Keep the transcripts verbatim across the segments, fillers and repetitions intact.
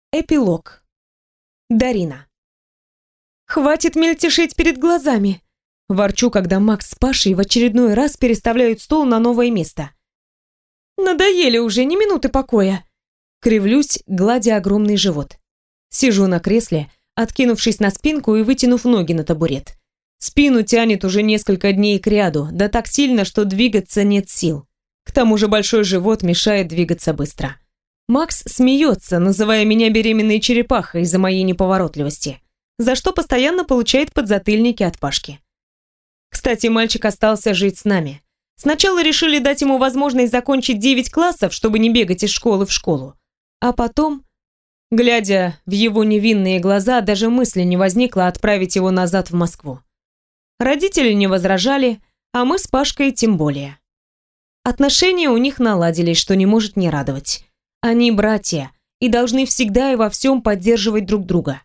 Эпилог. Дарина. «Хватит мельтешить перед глазами!» Ворчу, когда Макс с Пашей в очередной раз переставляют стол на новое место. «Надоели уже, ни минуты покоя!» Кривлюсь, гладя огромный живот. Сижу на кресле, откинувшись на спинку и вытянув ноги на табурет. Спину тянет уже несколько дней кряду, да так сильно, что двигаться нет сил. К тому же большой живот мешает двигаться быстро. Макс смеется, называя меня беременной черепахой из-за моей неповоротливости, за что постоянно получает подзатыльники от Пашки. Кстати, мальчик остался жить с нами. Сначала решили дать ему возможность закончить девять классов, чтобы не бегать из школы в школу. А потом, глядя в его невинные глаза, даже мысли не возникло отправить его назад в Москву. Родители не возражали, а мы с Пашкой тем более. Отношения у них наладились, что не может не радовать. Они братья и должны всегда и во всем поддерживать друг друга.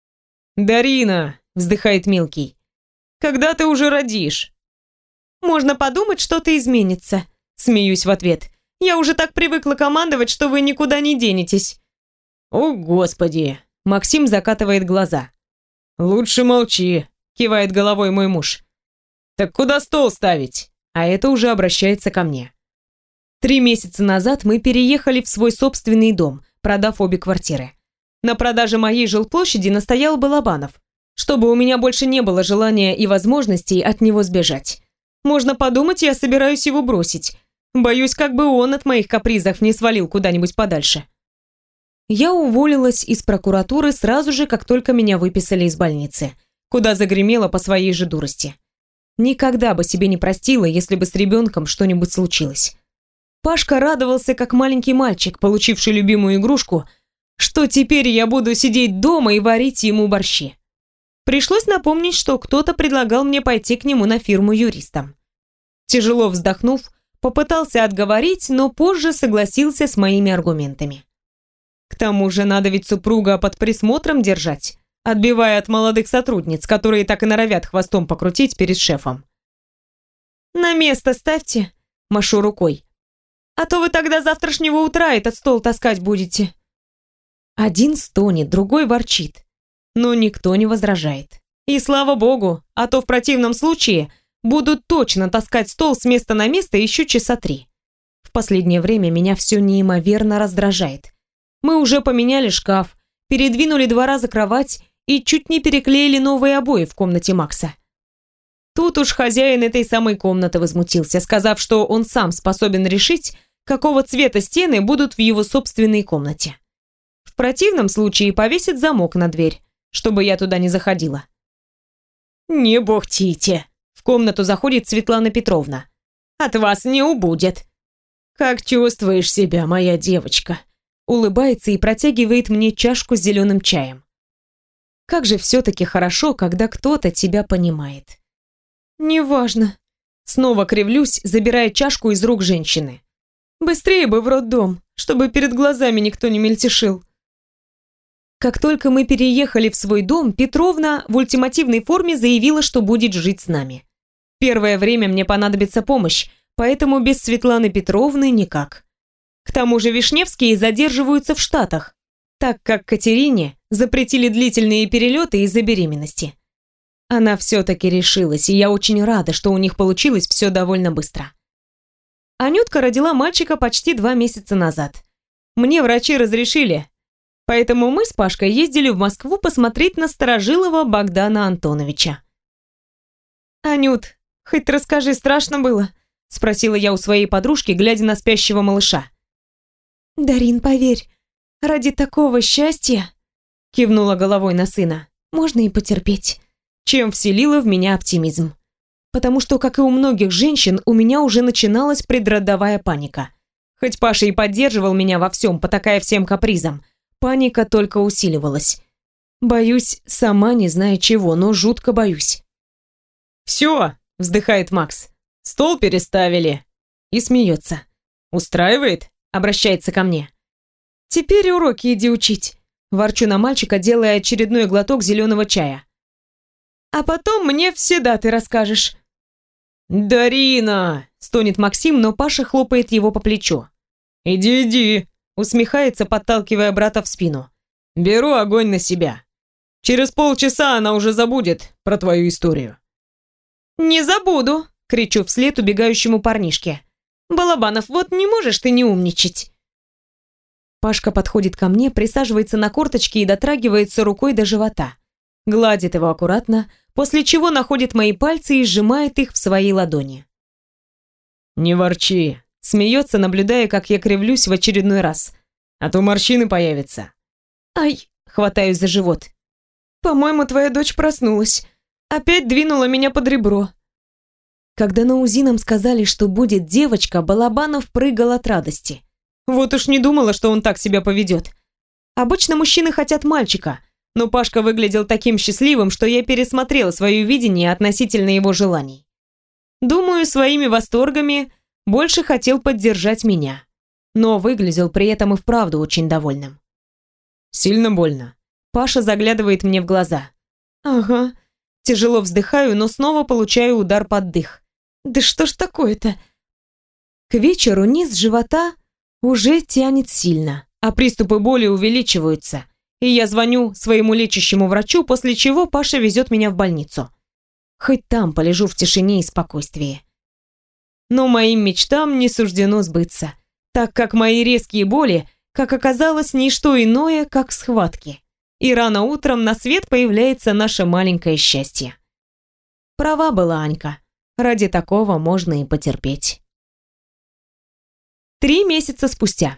«Дарина!» – вздыхает мелкий. «Когда ты уже родишь?» «Можно подумать, что-то изменится», – смеюсь в ответ. «Я уже так привыкла командовать, что вы никуда не денетесь». «О, Господи!» – Максим закатывает глаза. «Лучше молчи», – кивает головой мой муж. «Так куда стол ставить?» А это уже обращается ко мне. Три месяца назад мы переехали в свой собственный дом, продав обе квартиры. На продаже моей жилплощади настоял Балабанов, чтобы у меня больше не было желания и возможностей от него сбежать. Можно подумать, я собираюсь его бросить. Боюсь, как бы он от моих капризов не свалил куда-нибудь подальше. Я уволилась из прокуратуры сразу же, как только меня выписали из больницы, куда загремела по своей же дурости. Никогда бы себе не простила, если бы с ребенком что-нибудь случилось. Пашка радовался, как маленький мальчик, получивший любимую игрушку, что теперь я буду сидеть дома и варить ему борщи. Пришлось напомнить, что кто-то предлагал мне пойти к нему на фирму юристом. Тяжело вздохнув, попытался отговорить, но позже согласился с моими аргументами. К тому же надо ведь супруга под присмотром держать, отбивая от молодых сотрудниц, которые так и норовят хвостом покрутить перед шефом. «На место ставьте», – машу рукой. «А то вы тогда с завтрашнего утра этот стол таскать будете». Один стонет, другой ворчит, но никто не возражает. И слава богу, а то в противном случае будут точно таскать стол с места на место еще часа три. В последнее время меня все неимоверно раздражает. Мы уже поменяли шкаф, передвинули два раза кровать и чуть не переклеили новые обои в комнате Макса. Тут уж хозяин этой самой комнаты возмутился, сказав, что он сам способен решить, какого цвета стены будут в его собственной комнате. В противном случае повесит замок на дверь, чтобы я туда не заходила. «Не бухтите!» — в комнату заходит Светлана Петровна. «От вас не убудет!» «Как чувствуешь себя, моя девочка?» Улыбается и протягивает мне чашку с зеленым чаем. Как же все-таки хорошо, когда кто-то тебя понимает. «Неважно». Снова кривлюсь, забирая чашку из рук женщины. «Быстрее бы в роддом, чтобы перед глазами никто не мельтешил». Как только мы переехали в свой дом, Петровна в ультимативной форме заявила, что будет жить с нами. Первое время мне понадобится помощь, поэтому без Светланы Петровны никак. К тому же Вишневские задерживаются в Штатах, так как Катерине запретили длительные перелеты из-за беременности. Она все-таки решилась, и я очень рада, что у них получилось все довольно быстро. Анютка родила мальчика почти два месяца назад. Мне врачи разрешили, поэтому мы с Пашкой ездили в Москву посмотреть на старожилого Богдана Антоновича. «Анют, хоть расскажи, страшно было?» – спросила я у своей подружки, глядя на спящего малыша. «Дарин, поверь, ради такого счастья...» – кивнула головой на сына. «Можно и потерпеть», чем вселила в меня оптимизм. Потому что, как и у многих женщин, у меня уже начиналась предродовая паника. Хоть Паша и поддерживал меня во всем, потакая всем капризам, паника только усиливалась. Боюсь, сама не знаю чего, но жутко боюсь. «Все!» – вздыхает Макс. «Стол переставили!» И смеется. «Устраивает?» – обращается ко мне. «Теперь уроки иди учить!» – ворчу на мальчика, делая очередной глоток зеленого чая. «А потом мне все даты расскажешь». «Дарина!» – стонет Максим, но Паша хлопает его по плечу. «Иди, иди!» – усмехается, подталкивая брата в спину. беру огонь на себя. Через полчаса она уже забудет про твою историю». «Не забуду!» — кричу вслед убегающему парнишке. «Балабанов, вот не можешь ты не умничать!» Пашка подходит ко мне, присаживается на корточки и дотрагивается рукой до живота. Гладит его аккуратно, после чего находит мои пальцы и сжимает их в своей ладони. «Не ворчи!» — смеется, наблюдая, как я кривлюсь в очередной раз. «А то морщины появятся». «Ай!» — хватаюсь за живот. «По-моему, твоя дочь проснулась. Опять двинула меня под ребро». Когда на УЗИ нам сказали, что будет девочка, Балабанов прыгал от радости. Вот уж не думала, что он так себя поведет. Обычно мужчины хотят мальчика, но Пашка выглядел таким счастливым, что я пересмотрела свое видение относительно его желаний. Думаю, своими восторгами больше хотел поддержать меня, но выглядел при этом и вправду очень довольным. «Сильно больно?» Паша заглядывает мне в глаза. «Ага». Тяжело вздыхаю, но снова получаю удар под дых. «Да что ж такое-то?» К вечеру низ живота уже тянет сильно, а приступы боли увеличиваются, и я звоню своему лечащему врачу, после чего Паша везет меня в больницу. Хоть там полежу в тишине и спокойствии. Но моим мечтам не суждено сбыться, так как мои резкие боли, как оказалось, не что иное, как схватки. И рано утром на свет появляется наше маленькое счастье. Права была Анька. Ради такого можно и потерпеть. Три месяца спустя.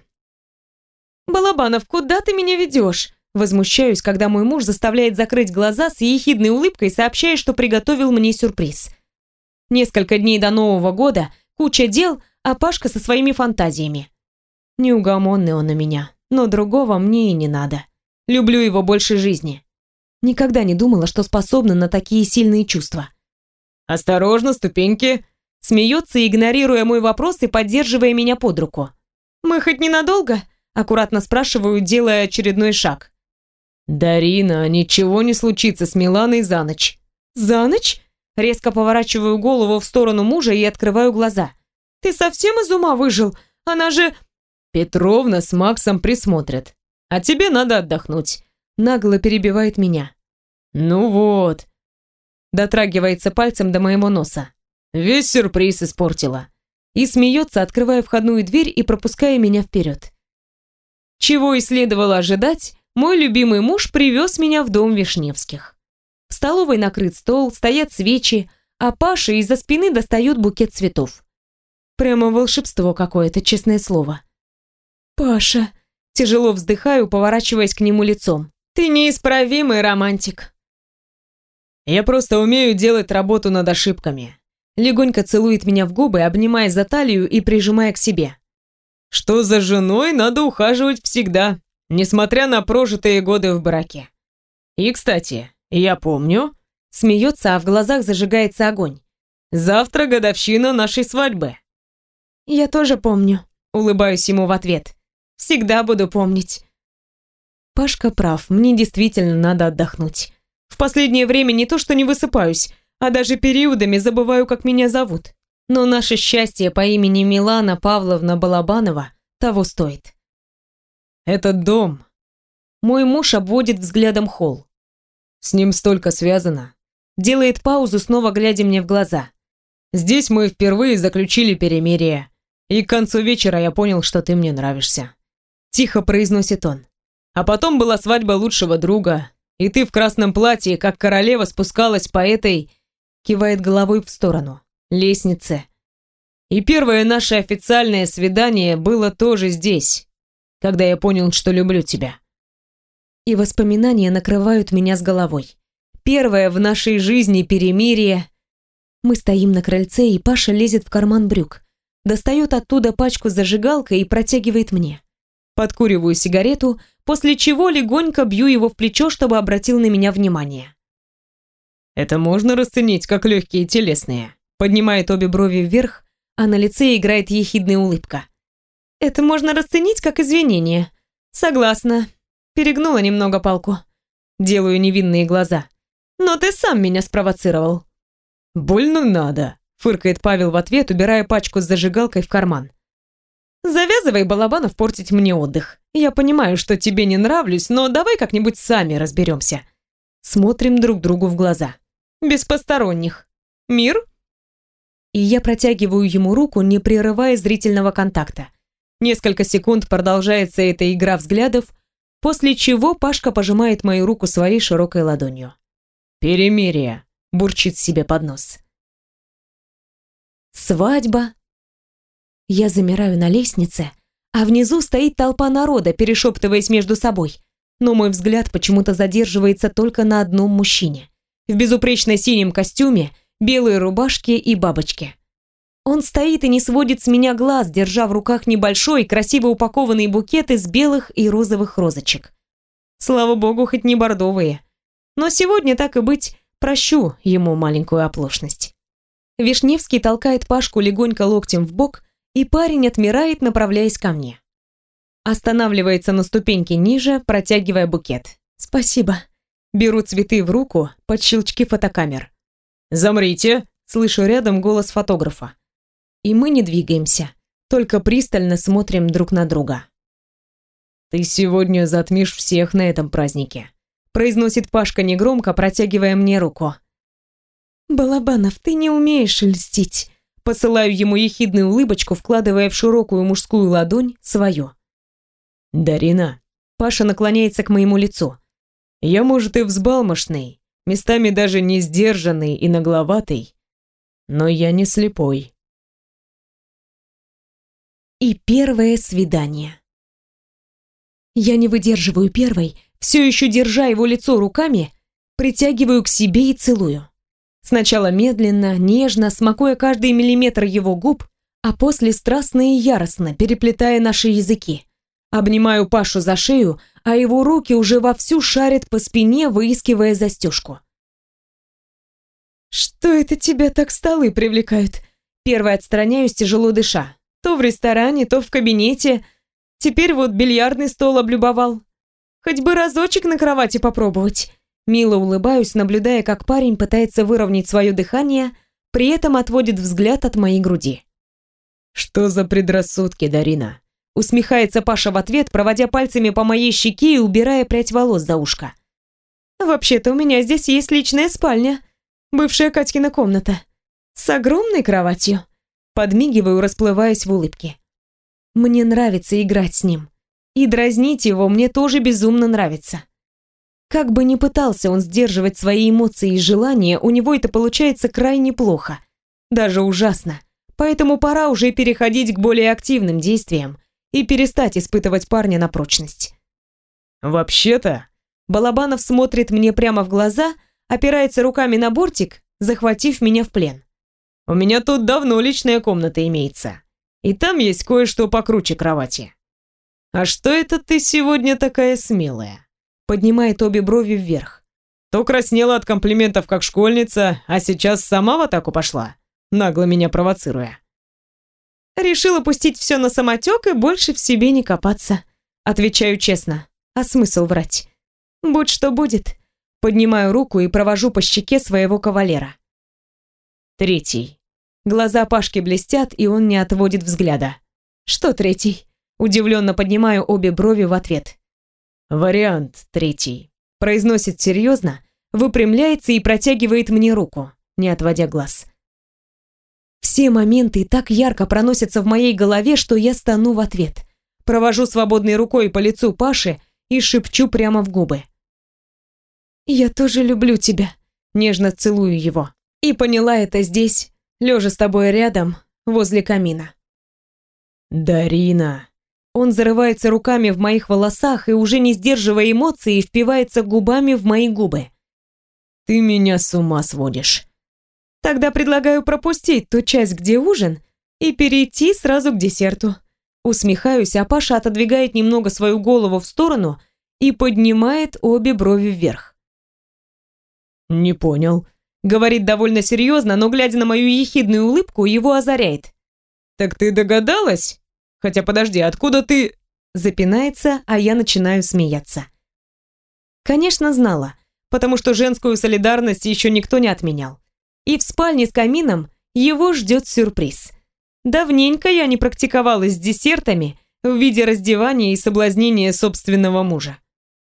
«Балабанов, куда ты меня ведешь?» Возмущаюсь, когда мой муж заставляет закрыть глаза с ехидной улыбкой, сообщая, что приготовил мне сюрприз. Несколько дней до Нового года, куча дел, а Пашка со своими фантазиями. Неугомонный он у меня, но другого мне и не надо. Люблю его больше жизни. Никогда не думала, что способна на такие сильные чувства. «Осторожно, ступеньки!» Смеется, игнорируя мой вопрос и поддерживая меня под руку. «Мы хоть ненадолго?» Аккуратно спрашиваю, делая очередной шаг. «Дарина, ничего не случится с Миланой за ночь». «За ночь?» Резко поворачиваю голову в сторону мужа и открываю глаза. «Ты совсем из ума выжил? Она же...» «Петровна с Максом присмотрят. А тебе надо отдохнуть», — нагло перебивает меня. «Ну вот», — дотрагивается пальцем до моего носа. «Весь сюрприз испортила». И смеется, открывая входную дверь и пропуская меня вперед. Чего и следовало ожидать, мой любимый муж привез меня в дом Вишневских. В столовой накрыт стол, стоят свечи, а Паша из-за спины достает букет цветов. Прямо волшебство какое-то, честное слово. «Паша», тяжело вздыхаю, поворачиваясь к нему лицом. «Ты неисправимый романтик». «Я просто умею делать работу над ошибками». Легонько целует меня в губы, обнимая за талию и прижимая к себе. «Что за женой надо ухаживать всегда, несмотря на прожитые годы в браке. И, кстати, я помню...» Смеется, а в глазах зажигается огонь. «Завтра годовщина нашей свадьбы». «Я тоже помню», улыбаюсь ему в ответ. «Всегда буду помнить». Пашка прав, мне действительно надо отдохнуть. В последнее время не то что не высыпаюсь, а даже периодами забываю, как меня зовут. Но наше счастье по имени Милана Павловна Балабанова того стоит. «Этот дом...» Мой муж обводит взглядом холл. «С ним столько связано». Делает паузу, снова глядя мне в глаза. «Здесь мы впервые заключили перемирие, и к концу вечера я понял, что ты мне нравишься». Тихо произносит он. «А потом была свадьба лучшего друга, и ты в красном платье, как королева, спускалась по этой...» Кивает головой в сторону. «Лестнице». «И первое наше официальное свидание было тоже здесь, когда я понял, что люблю тебя». И воспоминания накрывают меня с головой. Первое в нашей жизни перемирие. Мы стоим на крыльце, и Паша лезет в карман брюк. Достает оттуда пачку с зажигалкой и протягивает мне. Подкуриваю сигарету, после чего легонько бью его в плечо, чтобы обратил на меня внимание. «Это можно расценить как легкие телесные?» Поднимает обе брови вверх, а на лице играет ехидная улыбка. «Это можно расценить как извинение. Согласна. Перегнула немного палку. Делаю невинные глаза. Но ты сам меня спровоцировал». «Больно надо», фыркает Павел в ответ, убирая пачку с зажигалкой в карман. Завязывай, Балабанов, портить мне отдых. Я понимаю, что тебе не нравлюсь, но давай как-нибудь сами разберемся. Смотрим друг другу в глаза. Без посторонних. Мир? И я протягиваю ему руку, не прерывая зрительного контакта. Несколько секунд продолжается эта игра взглядов, после чего Пашка пожимает мою руку своей широкой ладонью. «Перемирие», — бурчит себе под нос. Свадьба. Я замираю на лестнице, а внизу стоит толпа народа, перешептываясь между собой. Но мой взгляд почему-то задерживается только на одном мужчине. В безупречно синем костюме, белой рубашке и бабочке. Он стоит и не сводит с меня глаз, держа в руках небольшой, красиво упакованный букет из белых и розовых розочек. Слава богу, хоть не бордовые. Но сегодня, так и быть, прощу ему маленькую оплошность. Вишневский толкает Пашку легонько локтем в бок, и парень отмирает, направляясь ко мне. Останавливается на ступеньке ниже, протягивая букет. «Спасибо». Беру цветы в руку под щелчки фотокамер. «Замрите!» — слышу рядом голос фотографа. И мы не двигаемся, только пристально смотрим друг на друга. «Ты сегодня затмишь всех на этом празднике», — произносит Пашка негромко, протягивая мне руку. «Балабанов, ты не умеешь льстить». Посылаю ему ехидную улыбочку, вкладывая в широкую мужскую ладонь свою. «Дарина». Паша наклоняется к моему лицу. «Я, может, и взбалмошный, местами даже не сдержанный и нагловатый, но я не слепой». И первое свидание. Я не выдерживаю первой, все еще держа его лицо руками, притягиваю к себе и целую. Сначала медленно, нежно, смакуя каждый миллиметр его губ, а после страстно и яростно, переплетая наши языки. Обнимаю Пашу за шею, а его руки уже вовсю шарят по спине, выискивая застежку. «Что это тебя так столы привлекают?» Первой отстраняюсь, тяжело дыша. То в ресторане, то в кабинете. Теперь вот бильярдный стол облюбовал. Хоть бы разочек на кровати попробовать. Мило улыбаюсь, наблюдая, как парень пытается выровнять свое дыхание, при этом отводит взгляд от моей груди. «Что за предрассудки, Дарина?» Усмехается Паша в ответ, проводя пальцами по моей щеке и убирая прядь волос за ушко. «Вообще-то у меня здесь есть личная спальня, бывшая Катькина комната, с огромной кроватью». Подмигиваю, расплываясь в улыбке. Мне нравится играть с ним. И дразнить его мне тоже безумно нравится. Как бы ни пытался он сдерживать свои эмоции и желания, у него это получается крайне плохо. Даже ужасно. Поэтому пора уже переходить к более активным действиям и перестать испытывать парня на прочность. «Вообще-то...» Балабанов смотрит мне прямо в глаза, опирается руками на бортик, захватив меня в плен. «У меня тут давно личная комната имеется. И там есть кое-что покруче кровати». «А что это ты сегодня такая смелая?» Поднимает обе брови вверх. «То краснела от комплиментов как школьница, а сейчас сама в атаку пошла, нагло меня провоцируя». «Решила пустить все на самотек и больше в себе не копаться». Отвечаю честно. А смысл врать? Будь что будет. Поднимаю руку и провожу по щеке своего кавалера. Третий. Глаза Пашки блестят, и он не отводит взгляда. «Что третий?» Удивленно поднимаю обе брови в ответ. «Вариант третий», — произносит серьезно, выпрямляется и протягивает мне руку, не отводя глаз. Все моменты так ярко проносятся в моей голове, что я стану в ответ. Провожу свободной рукой по лицу Паши и шепчу прямо в губы. «Я тоже люблю тебя», — нежно целую его. И поняла это здесь, лежа с тобой рядом, возле камина. «Дарина». Он зарывается руками в моих волосах и, уже не сдерживая эмоций, впивается губами в мои губы. «Ты меня с ума сводишь». «Тогда предлагаю пропустить ту часть, где ужин, и перейти сразу к десерту». Усмехаюсь, а Паша отодвигает немного свою голову в сторону и поднимает обе брови вверх. «Не понял», — говорит довольно серьезно, но, глядя на мою ехидную улыбку, его озаряет. «Так ты догадалась? Хотя подожди, откуда ты...» Запинается, а я начинаю смеяться. Конечно, знала, потому что женскую солидарность еще никто не отменял. И в спальне с камином его ждет сюрприз. Давненько я не практиковалась с десертами в виде раздевания и соблазнения собственного мужа.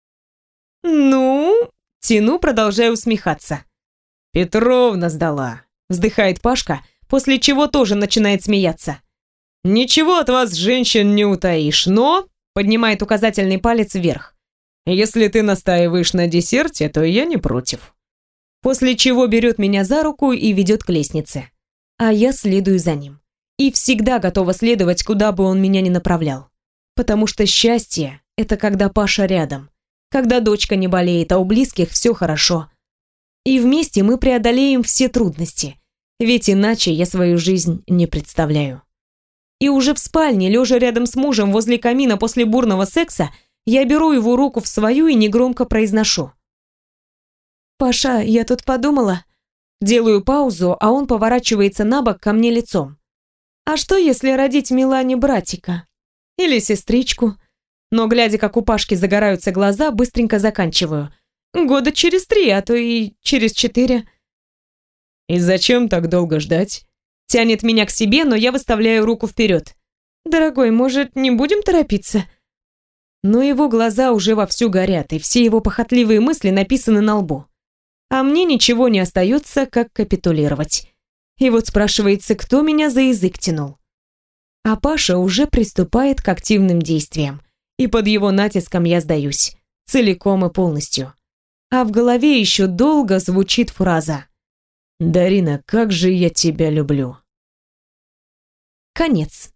«Ну?» – тяну, продолжая усмехаться. «Петровна сдала», – вздыхает Пашка, после чего тоже начинает смеяться. «Ничего от вас, женщин, не утаишь, но...» – поднимает указательный палец вверх. «Если ты настаиваешь на десерте, то я не против». После чего берет меня за руку и ведет к лестнице. А я следую за ним. И всегда готова следовать, куда бы он меня ни направлял. Потому что счастье – это когда Паша рядом. Когда дочка не болеет, а у близких все хорошо. И вместе мы преодолеем все трудности. Ведь иначе я свою жизнь не представляю. И уже в спальне, лежа рядом с мужем возле камина после бурного секса, я беру его руку в свою и негромко произношу. «Паша, я тут подумала...» Делаю паузу, а он поворачивается на бок ко мне лицом. «А что, если родить Милане братика? Или сестричку?» Но, глядя, как у Пашки загораются глаза, быстренько заканчиваю. «Года через три, а то и через четыре». «И зачем так долго ждать?» Тянет меня к себе, но я выставляю руку вперед. «Дорогой, может, не будем торопиться?» Но его глаза уже вовсю горят, и все его похотливые мысли написаны на лбу. А мне ничего не остается, как капитулировать. И вот спрашивается, кто меня за язык тянул. А Паша уже приступает к активным действиям. И под его натиском я сдаюсь. Целиком и полностью. А в голове еще долго звучит фраза «Дарина, как же я тебя люблю». Конец.